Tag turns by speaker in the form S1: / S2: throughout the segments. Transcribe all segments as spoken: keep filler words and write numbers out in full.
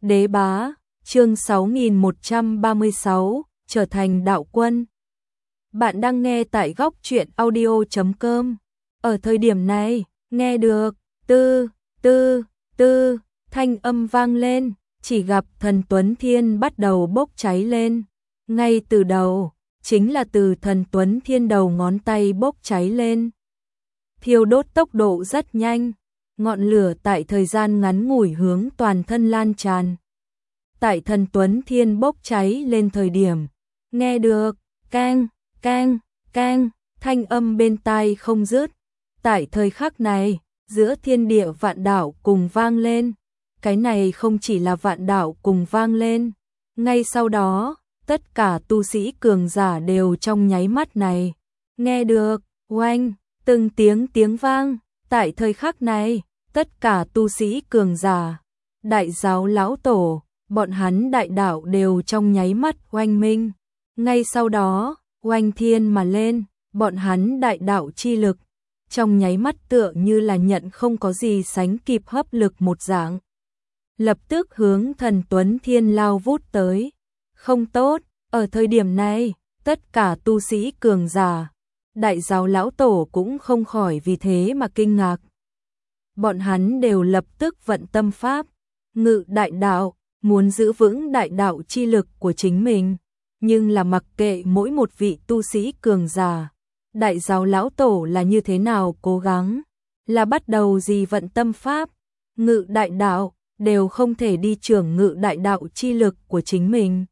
S1: Đế bá, chương sáu nghìn một trăm ba mươi sáu, trở thành đạo quân. Bạn đang nghe tại góc truyện audio chấm com. Ở thời điểm này, nghe được, tư, tư, tư, thanh âm vang lên, chỉ gặp thần Tuấn Thiên bắt đầu bốc cháy lên. Ngay từ đầu, chính là từ thần Tuấn Thiên đầu ngón tay bốc cháy lên. Thiêu đốt tốc độ rất nhanh, ngọn lửa tại thời gian ngắn ngủi hướng toàn thân lan tràn. Tại thần Tuấn Thiên bốc cháy lên thời điểm, nghe được, keng, keng, keng, thanh âm bên tai không dứt. Tại thời khắc này, giữa thiên địa vạn đạo cùng vang lên. Cái này không chỉ là vạn đạo cùng vang lên. Ngay sau đó, tất cả tu sĩ cường giả đều trong nháy mắt này. Nghe được, oanh, từng tiếng tiếng vang. Tại thời khắc này, tất cả tu sĩ cường giả, đại giáo lão tổ, bọn hắn đại đạo đều trong nháy mắt oanh minh. Ngay sau đó, oanh thiên mà lên, bọn hắn đại đạo chi lực, trong nháy mắt tựa như là nhận không có gì sánh kịp hấp lực một dạng. Lập tức hướng thần Tuấn Thiên lao vút tới. Không tốt, ở thời điểm này, tất cả tu sĩ cường giả, đại giáo lão tổ cũng không khỏi vì thế mà kinh ngạc. Bọn hắn đều lập tức vận tâm pháp, ngự đại đạo, muốn giữ vững đại đạo chi lực của chính mình, nhưng là mặc kệ mỗi một vị tu sĩ cường giả, đại giáo lão tổ là như thế nào cố gắng, là bắt đầu gì vận tâm pháp, ngự đại đạo, đều không thể đi trưởng ngự đại đạo chi lực của chính mình.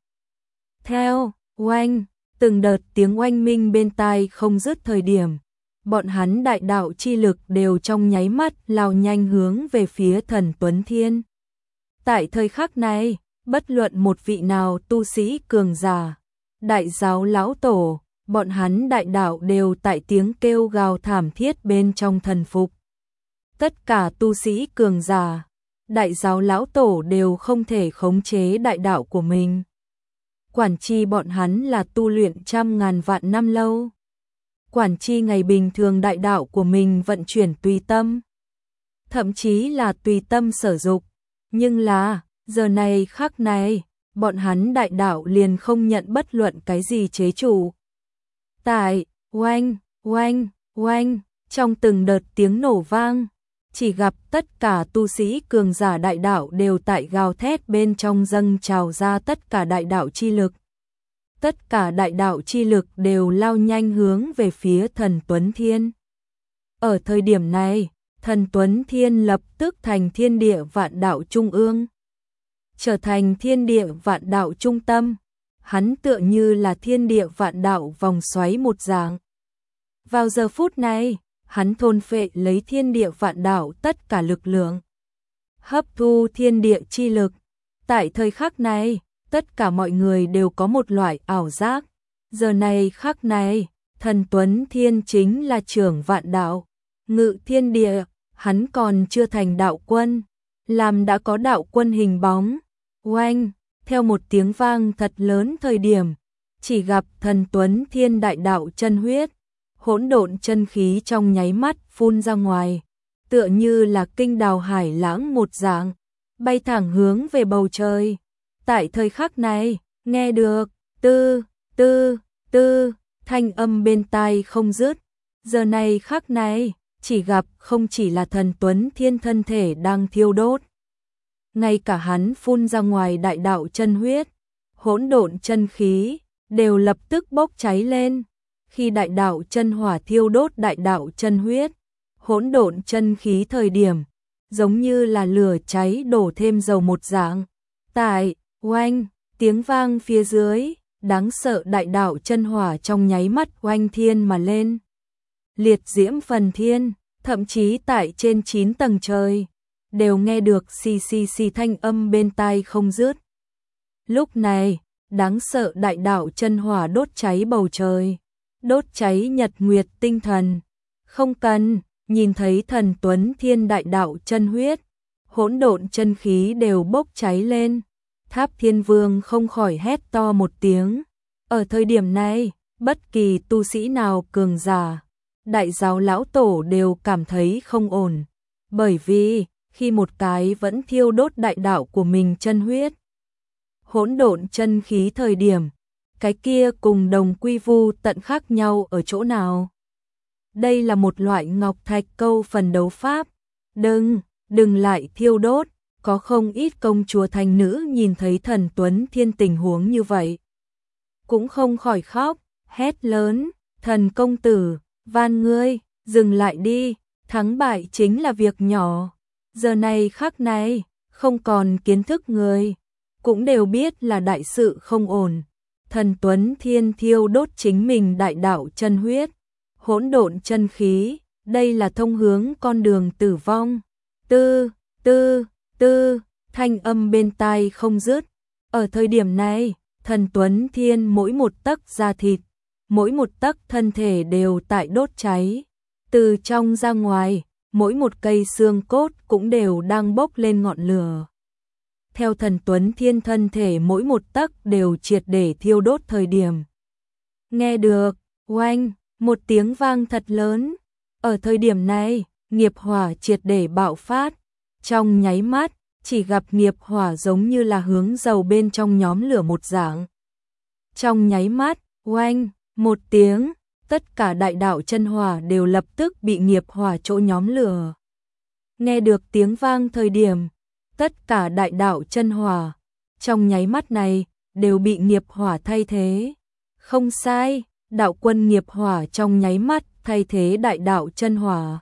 S1: Theo, oanh, từng đợt tiếng oanh minh bên tai không dứt thời điểm, bọn hắn đại đạo chi lực đều trong nháy mắt lao nhanh hướng về phía thần Tuấn Thiên. Tại thời khắc này, bất luận một vị nào tu sĩ cường giả, đại giáo lão tổ, bọn hắn đại đạo đều tại tiếng kêu gào thảm thiết bên trong thần phục. Tất cả tu sĩ cường giả, đại giáo lão tổ đều không thể khống chế đại đạo của mình. Quản chi bọn hắn là tu luyện trăm ngàn vạn năm lâu. Quản chi ngày bình thường đại đạo của mình vận chuyển tùy tâm. Thậm chí là tùy tâm sở dục. Nhưng là, giờ này khắc này, bọn hắn đại đạo liền không nhận bất luận cái gì chế chủ. Tại, oanh, oanh, oanh, trong từng đợt tiếng nổ vang, chỉ gặp tất cả tu sĩ cường giả đại đạo đều tại gào thét bên trong dâng trào ra tất cả đại đạo chi lực. Tất cả đại đạo chi lực đều lao nhanh hướng về phía thần Tuấn Thiên. Ở thời điểm này, thần Tuấn Thiên lập tức thành thiên địa vạn đạo trung ương. Trở thành thiên địa vạn đạo trung tâm, hắn tựa như là thiên địa vạn đạo vòng xoáy một dạng. Vào giờ phút này, hắn thôn phệ lấy thiên địa vạn đạo tất cả lực lượng, hấp thu thiên địa chi lực. Tại thời khắc này, tất cả mọi người đều có một loại ảo giác. Giờ này khắc này, thần Tuấn Thiên chính là trưởng vạn đạo, ngự thiên địa, hắn còn chưa thành đạo quân, làm đã có đạo quân hình bóng. Oanh, theo một tiếng vang thật lớn thời điểm, chỉ gặp thần Tuấn Thiên đại đạo chân huyết, hỗn độn chân khí trong nháy mắt phun ra ngoài, tựa như là kinh đào hải lãng một dạng, bay thẳng hướng về bầu trời. Tại thời khắc này, nghe được, tư, tư, tư, thanh âm bên tai không dứt. Giờ này khắc này, chỉ gặp không chỉ là thần Tuấn Thiên thân thể đang thiêu đốt. Ngay cả hắn phun ra ngoài đại đạo chân huyết, hỗn độn chân khí, đều lập tức bốc cháy lên. Khi đại đạo chân hỏa thiêu đốt đại đạo chân huyết, hỗn độn chân khí thời điểm, giống như là lửa cháy đổ thêm dầu một dạng. Tại, oanh, tiếng vang phía dưới, đáng sợ đại đạo chân hỏa trong nháy mắt oanh thiên mà lên. Liệt diễm phần thiên, thậm chí tại trên chín tầng trời, đều nghe được xì xì xì thanh âm bên tai không dứt. Lúc này, đáng sợ đại đạo chân hỏa đốt cháy bầu trời, đốt cháy nhật nguyệt tinh thần. Không cần, nhìn thấy thần Tuấn Thiên đại đạo chân huyết, hỗn độn chân khí đều bốc cháy lên. Tháp Thiên Vương không khỏi hét to một tiếng. Ở thời điểm này, bất kỳ tu sĩ nào cường giả, đại giáo lão tổ đều cảm thấy không ổn. Bởi vì, khi một cái vẫn thiêu đốt đại đạo của mình chân huyết. Hỗn độn chân khí thời điểm, cái kia cùng đồng quy vu tận khác nhau ở chỗ nào? Đây là một loại ngọc thạch câu phần đấu pháp. Đừng, đừng lại thiêu đốt, có không ít công chúa thành nữ nhìn thấy Thần Tuấn Thiên tình huống như vậy. Cũng không khỏi khóc, hét lớn, thần công tử, van ngươi, dừng lại đi, thắng bại chính là việc nhỏ. Giờ này khắc này, không còn kiến thức người, cũng đều biết là đại sự không ổn. Thần Tuấn Thiên thiêu đốt chính mình đại đạo chân huyết, hỗn độn chân khí, đây là thông hướng con đường tử vong. Tư, tư, tư, thanh âm bên tai không dứt. Ở thời điểm này, Thần Tuấn Thiên mỗi một tấc da thịt, mỗi một tấc thân thể đều tại đốt cháy. Từ trong ra ngoài, mỗi một cây xương cốt cũng đều đang bốc lên ngọn lửa. Theo Thần Tuấn Thiên thân thể mỗi một tấc đều triệt để thiêu đốt thời điểm. Nghe được, oanh, một tiếng vang thật lớn. Ở thời điểm này, nghiệp hỏa triệt để bạo phát. Trong nháy mắt, chỉ gặp nghiệp hỏa giống như là hướng dầu bên trong nhóm lửa một dạng. Trong nháy mắt, oanh, một tiếng, tất cả đại đạo chân hỏa đều lập tức bị nghiệp hỏa chỗ nhóm lửa. Nghe được tiếng vang thời điểm, tất cả đại đạo chân hỏa, trong nháy mắt này, đều bị nghiệp hỏa thay thế. Không sai, đạo quân nghiệp hỏa trong nháy mắt thay thế đại đạo chân hỏa.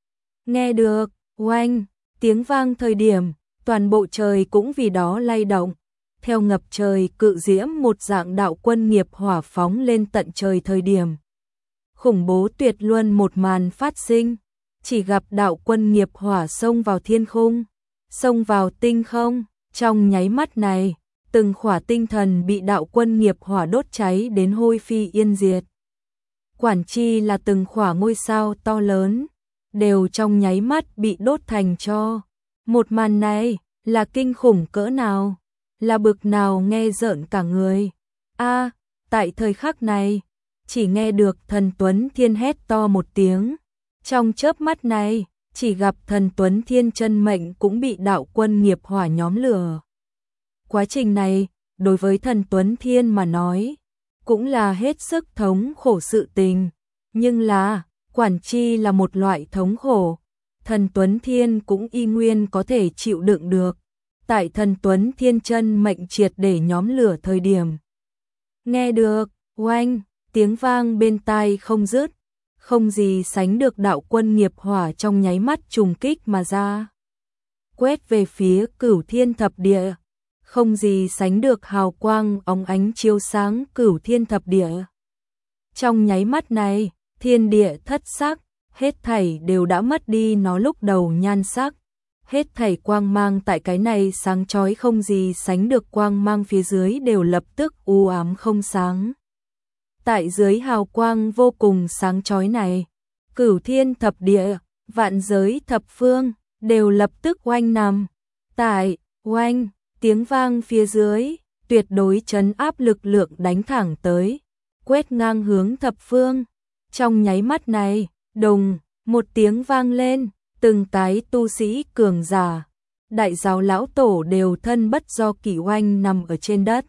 S1: Nghe được, oanh, tiếng vang thời điểm, toàn bộ trời cũng vì đó lay động. Theo ngập trời cự diễm một dạng đạo quân nghiệp hỏa phóng lên tận trời thời điểm. Khủng bố tuyệt luân một màn phát sinh, chỉ gặp đạo quân nghiệp hỏa xông vào thiên khung, xông vào tinh không, trong nháy mắt này, từng khỏa tinh thần bị đạo quân nghiệp hỏa đốt cháy đến hôi phi yên diệt. Quản chi là từng khỏa ngôi sao to lớn, đều trong nháy mắt bị đốt thành tro. Một màn này, là kinh khủng cỡ nào, là bực nào nghe rợn cả người. A, tại thời khắc này, chỉ nghe được Thần Tuấn Thiên hét to một tiếng. Trong chớp mắt này, chỉ gặp Thần Tuấn Thiên chân mệnh cũng bị đạo quân nghiệp hỏa nhóm lửa. Quá trình này, đối với Thần Tuấn Thiên mà nói, cũng là hết sức thống khổ sự tình. Nhưng là, quản chi là một loại thống khổ, Thần Tuấn Thiên cũng y nguyên có thể chịu đựng được. Tại Thần Tuấn Thiên chân mệnh triệt để nhóm lửa thời điểm. Nghe được, oanh, tiếng vang bên tai không dứt, không gì sánh được đạo quân nghiệp hỏa trong nháy mắt trùng kích mà ra. Quét về phía Cửu Thiên thập địa, không gì sánh được hào quang óng ánh chiếu sáng Cửu Thiên thập địa. Trong nháy mắt này, thiên địa thất sắc, hết thảy đều đã mất đi nó lúc đầu nhan sắc. Hết thảy quang mang tại cái này sáng chói không gì sánh được quang mang phía dưới đều lập tức u ám không sáng. Tại dưới hào quang vô cùng sáng chói này, Cửu Thiên thập địa, vạn giới thập phương, đều lập tức oanh nằm. Tại, oanh, tiếng vang phía dưới, tuyệt đối trấn áp lực lượng đánh thẳng tới, quét ngang hướng thập phương. Trong nháy mắt này, đùng, một tiếng vang lên, từng cái tu sĩ cường giả, đại giáo lão tổ đều thân bất do kỷ oanh nằm ở trên đất.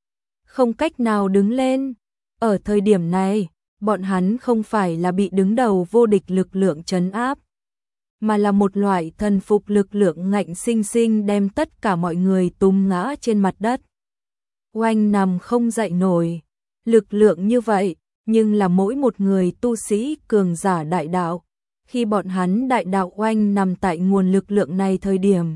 S1: Không cách nào đứng lên. Ở thời điểm này, bọn hắn không phải là bị đứng đầu vô địch lực lượng trấn áp, mà là một loại thần phục lực lượng ngạnh sinh sinh đem tất cả mọi người tung ngã trên mặt đất. Oanh nằm không dậy nổi, lực lượng như vậy, nhưng là mỗi một người tu sĩ cường giả đại đạo, khi bọn hắn đại đạo oanh nằm tại nguồn lực lượng này thời điểm.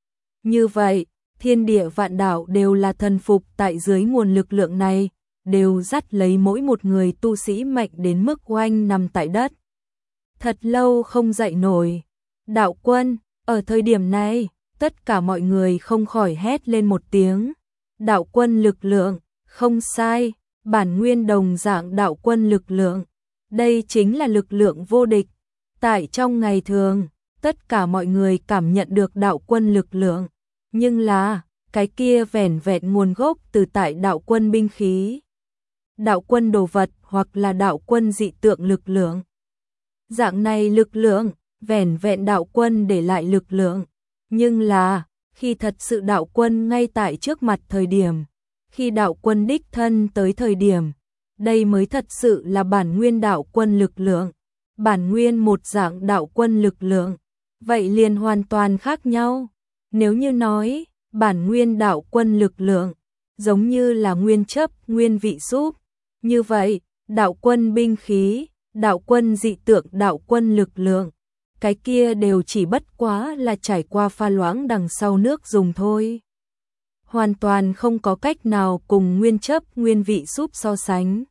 S1: Như vậy, thiên địa vạn đạo đều là thần phục tại dưới nguồn lực lượng này, đều dắt lấy mỗi một người tu sĩ mạnh đến mức oanh nằm tại đất. Thật lâu không dậy nổi. Đạo quân, ở thời điểm này, tất cả mọi người không khỏi hét lên một tiếng. Đạo quân lực lượng, không sai, bản nguyên đồng dạng đạo quân lực lượng. Đây chính là lực lượng vô địch. Tại trong ngày thường, tất cả mọi người cảm nhận được đạo quân lực lượng. Nhưng là, cái kia vẻn vẹn nguồn gốc từ tại đạo quân binh khí, đạo quân đồ vật hoặc là đạo quân dị tượng lực lượng. Dạng này lực lượng, vẻn vẹn đạo quân để lại lực lượng, Nhưng là, khi thật sự đạo quân ngay tại trước mặt thời điểm, khi đạo quân đích thân tới thời điểm, đây mới thật sự là bản nguyên đạo quân lực lượng, bản nguyên một dạng đạo quân lực lượng, vậy liền hoàn toàn khác nhau. Nếu như nói, bản nguyên đạo quân lực lượng, giống như là nguyên chấp, nguyên vị giúp, như vậy, đạo quân binh khí, đạo quân dị tượng, đạo quân lực lượng, cái kia đều chỉ bất quá là trải qua pha loãng đằng sau nước dùng thôi. Hoàn toàn không có cách nào cùng nguyên chấp, nguyên vị giúp so sánh.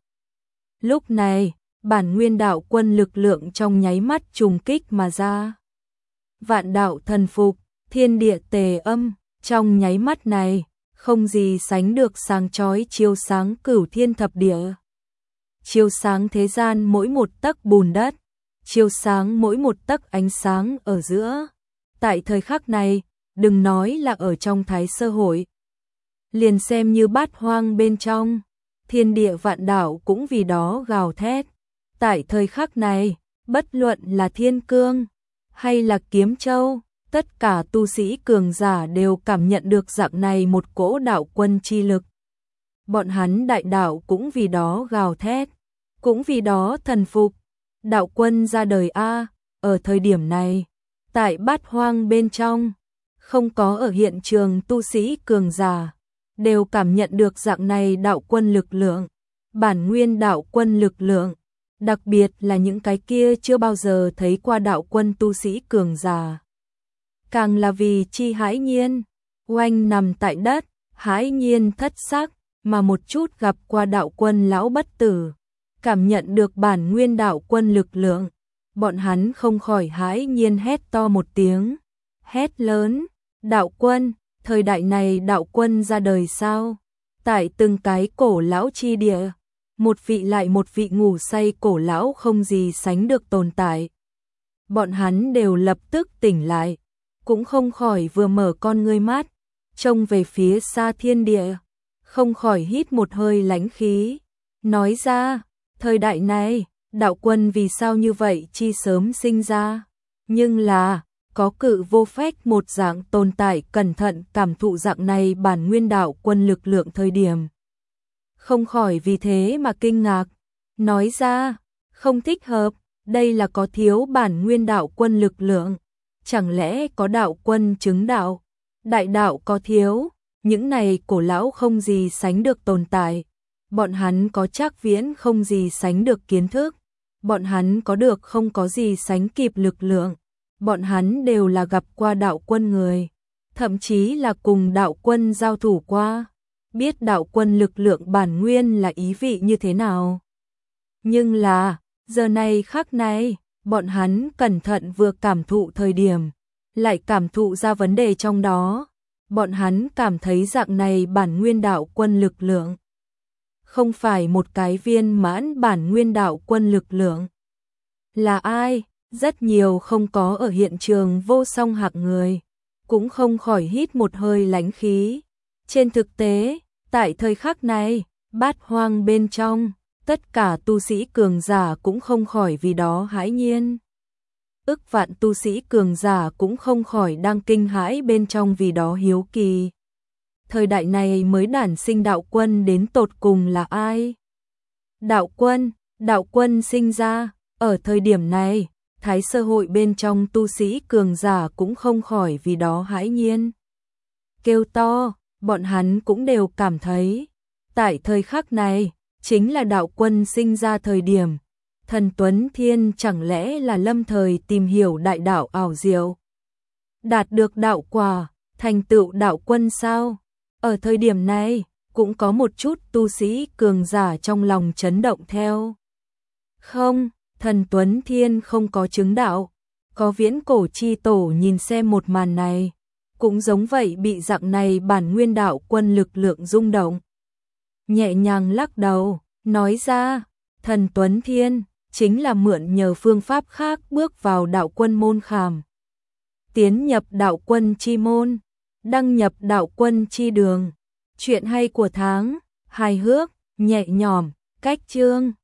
S1: Lúc này, bản nguyên đạo quân lực lượng trong nháy mắt trùng kích mà ra. Vạn đạo thần phục, thiên địa tề âm, trong nháy mắt này, không gì sánh được sáng chói chiếu sáng cửu thiên thập địa. Chiếu sáng thế gian mỗi một tấc bùn đất, chiếu sáng mỗi một tấc ánh sáng ở giữa. Tại thời khắc này, đừng nói là ở trong Thái Sơ Hội, liền xem như bát hoang bên trong, thiên địa vạn đạo cũng vì đó gào thét. Tại thời khắc này, bất luận là Thiên Cương hay là Kiếm Châu, tất cả tu sĩ cường giả đều cảm nhận được dạng này một cỗ đạo quân chi lực. Bọn hắn đại đạo cũng vì đó gào thét, cũng vì đó thần phục. Đạo quân ra đời a, ở thời điểm này, tại bát hoang bên trong, không có ở hiện trường tu sĩ cường giả, đều cảm nhận được dạng này đạo quân lực lượng, bản nguyên đạo quân lực lượng, đặc biệt là những cái kia chưa bao giờ thấy qua đạo quân tu sĩ cường giả. Càng là vì chi hãi nhiên, oanh nằm tại đất, hãi nhiên thất sắc, mà một chút gặp qua đạo quân lão bất tử, cảm nhận được bản nguyên đạo quân lực lượng, bọn hắn không khỏi hãi nhiên hét to một tiếng, hét lớn, đạo quân, thời đại này đạo quân ra đời sao? Tại từng cái cổ lão chi địa, một vị lại một vị ngủ say cổ lão không gì sánh được tồn tại. Bọn hắn đều lập tức tỉnh lại, cũng không khỏi vừa mở con ngươi mắt, trông về phía xa thiên địa, không khỏi hít một hơi lãnh khí, nói ra, thời đại này, đạo quân vì sao như vậy chi sớm sinh ra, nhưng là, có cự vô phách một dạng tồn tại cẩn thận cảm thụ dạng này bản nguyên đạo quân lực lượng thời điểm. Không khỏi vì thế mà kinh ngạc, nói ra, không thích hợp, đây là có thiếu bản nguyên đạo quân lực lượng, chẳng lẽ có đạo quân chứng đạo, đại đạo có thiếu, những này cổ lão không gì sánh được tồn tại, bọn hắn có trác viễn không gì sánh được kiến thức, bọn hắn có được không có gì sánh kịp lực lượng, bọn hắn đều là gặp qua đạo quân người, thậm chí là cùng đạo quân giao thủ qua, biết đạo quân lực lượng bản nguyên là ý vị như thế nào. Nhưng là, giờ này khắc này, bọn hắn cẩn thận vừa cảm thụ thời điểm, lại cảm thụ ra vấn đề trong đó, bọn hắn cảm thấy dạng này bản nguyên đạo quân lực lượng không phải một cái viên mãn bản nguyên đạo quân lực lượng. Là ai? Rất nhiều không có ở hiện trường vô song hạng người, cũng không khỏi hít một hơi lãnh khí. Trên thực tế, tại thời khắc này, bát hoang bên trong, tất cả tu sĩ cường giả cũng không khỏi vì đó hãi nhiên. Ức vạn tu sĩ cường giả cũng không khỏi đang kinh hãi bên trong vì đó hiếu kỳ. Thời đại này mới đản sinh đạo quân đến tột cùng là ai? Đạo quân, đạo quân sinh ra, ở thời điểm này, Thái Sơ Hội bên trong tu sĩ cường giả cũng không khỏi vì đó hãi nhiên. Kêu to, bọn hắn cũng đều cảm thấy, tại thời khắc này, chính là đạo quân sinh ra thời điểm, thần Tuấn Thiên chẳng lẽ là lâm thời tìm hiểu đại đạo ảo diệu, đạt được đạo quả, thành tựu đạo quân sao? Ở thời điểm này, cũng có một chút tu sĩ cường giả trong lòng chấn động theo. Không, thần Tuấn Thiên không có chứng đạo, có viễn cổ chi tổ nhìn xem một màn này, cũng giống vậy bị dạng này bản nguyên đạo quân lực lượng rung động. Nhẹ nhàng lắc đầu, nói ra, thần Tuấn Thiên chính là mượn nhờ phương pháp khác bước vào đạo quân môn khảm. Tiến nhập đạo quân chi môn, đăng nhập đạo quân chi đường. Chuyện hay của tháng, hài hước, nhẹ nhõm, cách chương.